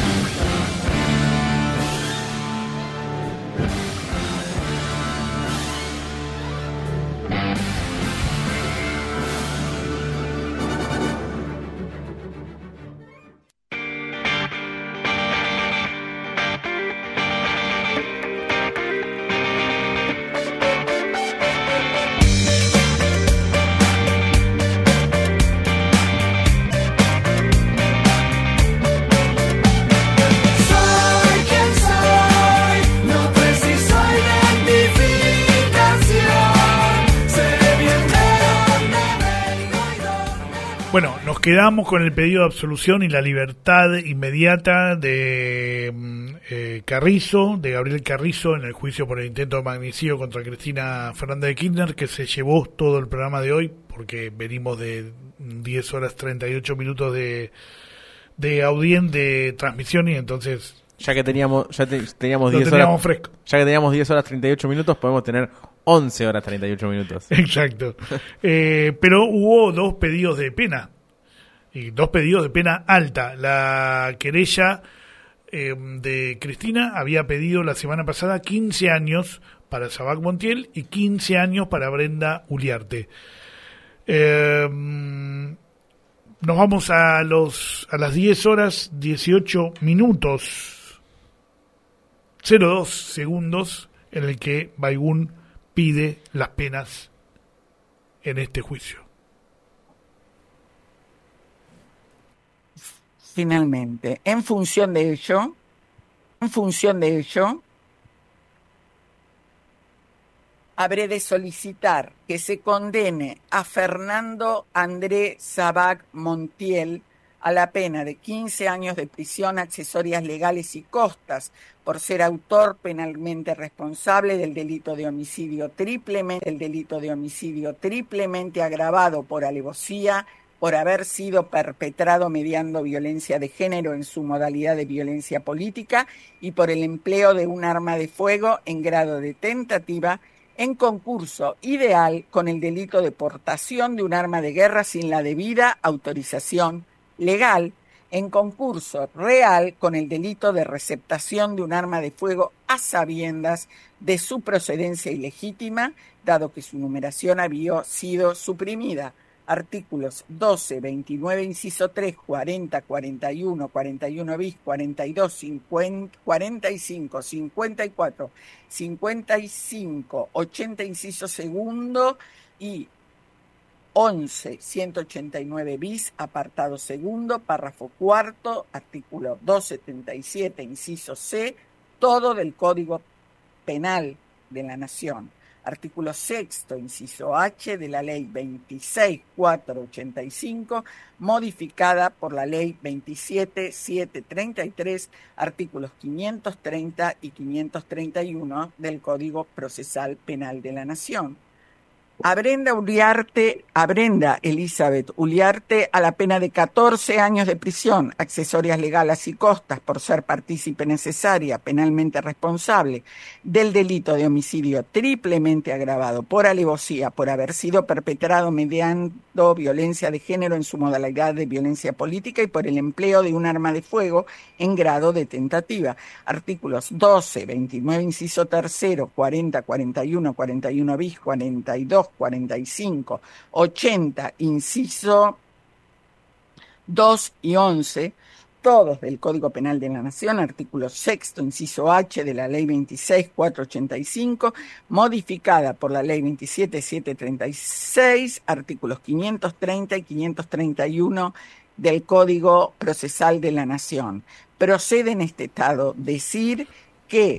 Bueno, nos quedamos con el pedido de absolución y la libertad inmediata de Carrizo, de Gabriel Carrizo, en el juicio por el intento de magnicidio contra Cristina Fernández de Kirchner, que se llevó todo el programa de hoy, porque venimos de 10 horas 38 minutos de transmisión, y entonces... Ya que teníamos 10 horas fresco. Ya que teníamos 10 horas 38 minutos, podemos tener 11 horas 38 minutos. Exacto. Pero hubo 2 pedidos de pena, y 2 pedidos de pena alta. La querella de Cristina había pedido la semana pasada 15 años para Sabac Montiel y 15 años para Brenda Uliarte. Nos vamos a las 10 horas 18 minutos 02 segundos en el que Baigún pide las penas en este juicio. Finalmente, en función de ello, habré de solicitar que se condene a Fernando André Sabac Montiel a la pena de 15 años de prisión, accesorias legales y costas por ser autor penalmente responsable del delito de homicidio triplemente agravado por alevosía, por haber sido perpetrado mediando violencia de género en su modalidad de violencia política y por el empleo de un arma de fuego en grado de tentativa en concurso ideal con el delito de portación de un arma de guerra sin la debida autorización legal, en concurso real con el delito de receptación de un arma de fuego a sabiendas de su procedencia ilegítima, dado que su numeración había sido suprimida. Artículos 12, 29, inciso 3, 40, 41, 41 bis, 42, 50, 45, 54, 55, 80, inciso segundo y 11, 189 bis, apartado segundo, párrafo cuarto, artículo 277, inciso C, todo del Código Penal de la Nación. artículo 6º, inciso H de la Ley 26.485, modificada por la Ley 27.733, artículos 530 y 531 del Código Procesal Penal de la Nación. A Brenda Elizabeth Uliarte a la pena de 14 años de prisión, accesorias legales y costas por ser partícipe necesaria, penalmente responsable del delito de homicidio triplemente agravado por alevosía, por haber sido perpetrado mediando violencia de género en su modalidad de violencia política y por el empleo de un arma de fuego en grado de tentativa. Artículos 12, 29, inciso tercero, 40, 41, 41 bis, 42, 45, 80, inciso 2 y 11, todos del Código Penal de la Nación, artículo 6º, inciso H de la Ley 26.485, modificada por la Ley 27.736, artículos 530 y 531 del Código Procesal de la Nación. Procede en este estado decir que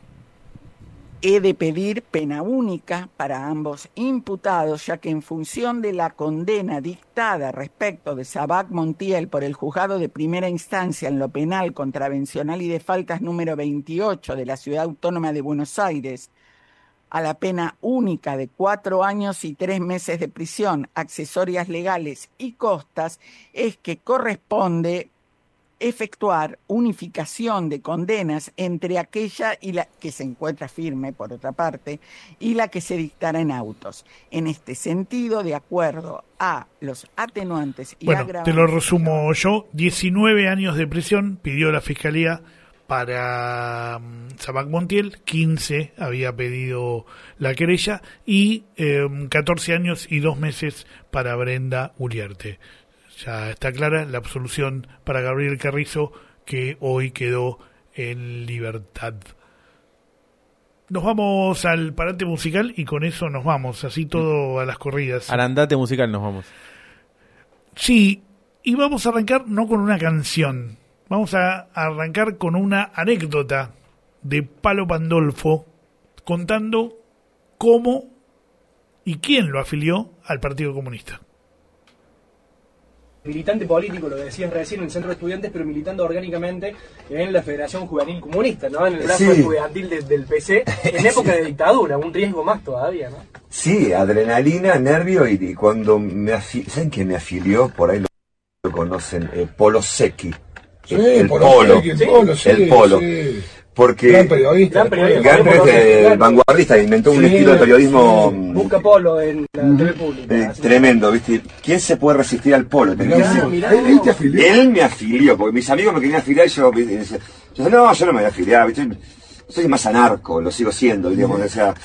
he de pedir pena única para ambos imputados, ya que en función de la condena dictada respecto de Sabac Montiel por el Juzgado de Primera Instancia en lo Penal, Contravencional y de Faltas número 28 de la Ciudad Autónoma de Buenos Aires, a la pena única de 4 años y 3 meses de prisión, accesorias legales y costas, es que corresponde efectuar unificación de condenas entre aquella y la que se encuentra firme, por otra parte, y la que se dictará en autos. En este sentido, de acuerdo a los atenuantes y agravantes... Te lo resumo yo, 19 años de prisión pidió la Fiscalía para Sabac Montiel, 15 había pedido la querella y 14 años y 2 meses para Brenda Uliarte. Ya está clara la absolución para Gabriel Carrizo, que hoy quedó en libertad. Nos vamos al parate musical y con eso nos vamos, así todo a las corridas. Al andate musical nos vamos. Sí, y vamos a arrancar no con una canción, vamos a arrancar con una anécdota de Palo Pandolfo contando cómo y quién lo afilió al Partido Comunista. Militante político, lo decías recién, en el Centro de Estudiantes, pero militando orgánicamente en la Federación Juvenil Comunista, ¿no? En el brazo estudiantil del PC, en época de dictadura, un riesgo más todavía, ¿no? Sí, adrenalina, nervio, y cuando ¿saben quién me afilió? Por ahí lo conocen, Polo Secchi. Sí, el Polo. El Polo. Sí. Porque gran periodista vanguardista, inventó un estilo de periodismo busca Polo en la TV pública, tremendo, ¿viste? ¿Quién se puede resistir al Polo? Él te afilió. Él me afilió, porque mis amigos me querían afiliar y yo no me voy a afiliar, ¿viste? Soy más anarco, lo sigo siendo, digamos, o sea,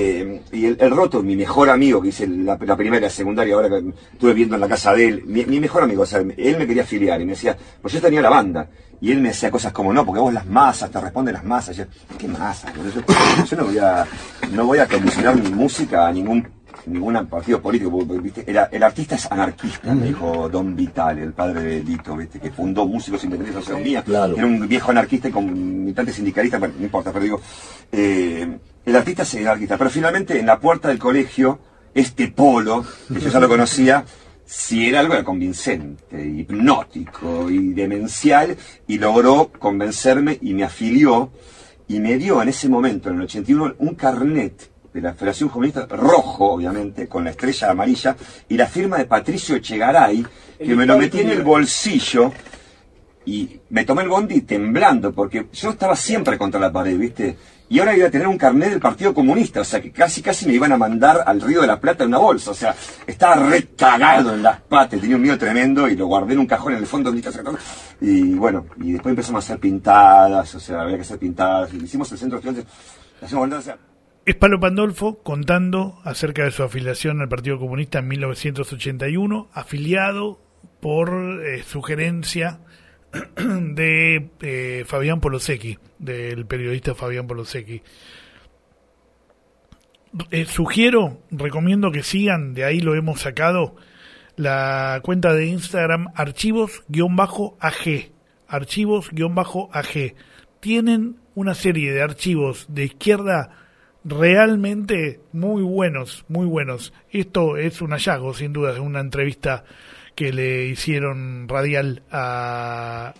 y el Roto, mi mejor amigo, que hice la primera y la secundaria, ahora que estuve viendo en la casa de él, mi mejor amigo, o sea, él me quería afiliar y me decía, pues yo tenía la banda, y él me decía cosas como, no, porque vos las masas, te responden las masas, y yo, ¿qué masas? Yo no voy a condicionar mi música a ningún partido político, porque, ¿viste? El artista es anarquista, me dijo Don Vitale, el padre de Dito, ¿viste? Que fundó Músicos Independientes de Autonomía, claro. Era un viejo anarquista y con militante sindicalista, no importa, pero digo, el artista es anarquista, pero finalmente en la puerta del colegio, este Polo, que yo ya lo conocía, si era algo convincente, hipnótico y demencial, y logró convencerme y me afilió, y me dio en ese momento, en el 81, un carnet de la Federación Comunista, rojo, obviamente, con la estrella amarilla, y la firma de Patricio Echegaray, que me lo metí en el bolsillo, y me tomé el bondi temblando, porque yo estaba siempre contra la pared, ¿viste? Y ahora iba a tener un carnet del Partido Comunista, o sea, que casi me iban a mandar al Río de la Plata en una bolsa, o sea, estaba recagado en las patas, tenía un miedo tremendo, y lo guardé en un cajón en el fondo de mi casa, y bueno, y después empezamos a hacer pintadas, o sea, había que hacer pintadas, y hicimos el Centro de Estudiantes, o sea, es Palo Pandolfo contando acerca de su afiliación al Partido Comunista en 1981, afiliado por sugerencia de Fabián Polosecchi, del periodista Fabián Polosecchi. Recomiendo que sigan, de ahí lo hemos sacado, la cuenta de Instagram archivos-AG. Archivos-AG. Tienen una serie de archivos de izquierda realmente muy buenos, muy buenos. Esto es un hallazgo, sin duda, es una entrevista que le hicieron radial a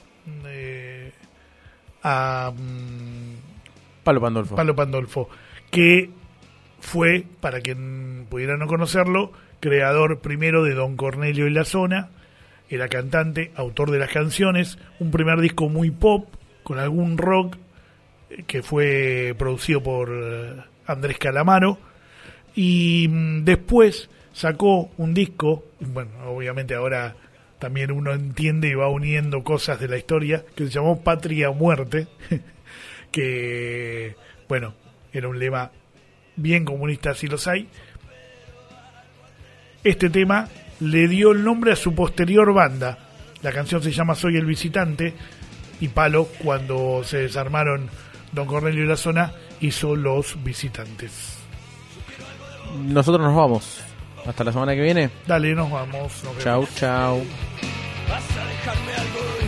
Palo Pandolfo, que fue, para quien pudiera no conocerlo, creador primero de Don Cornelio y la Zona, era cantante, autor de las canciones, un primer disco muy pop, con algún rock, que fue producido por Andrés Calamaro, y después sacó un disco, bueno, obviamente ahora también uno entiende y va uniendo cosas de la historia, que se llamó Patria o Muerte, que, bueno, era un lema bien comunista, si los hay. Este tema le dio el nombre a su posterior banda. La canción se llama Soy el Visitante, y Palo, cuando se desarmaron Don Cornelio y la Zona, hizo Los Visitantes. Nosotros nos vamos. Hasta la semana que viene. Dale, nos vamos. Chau, chau. Vas a dejarme algo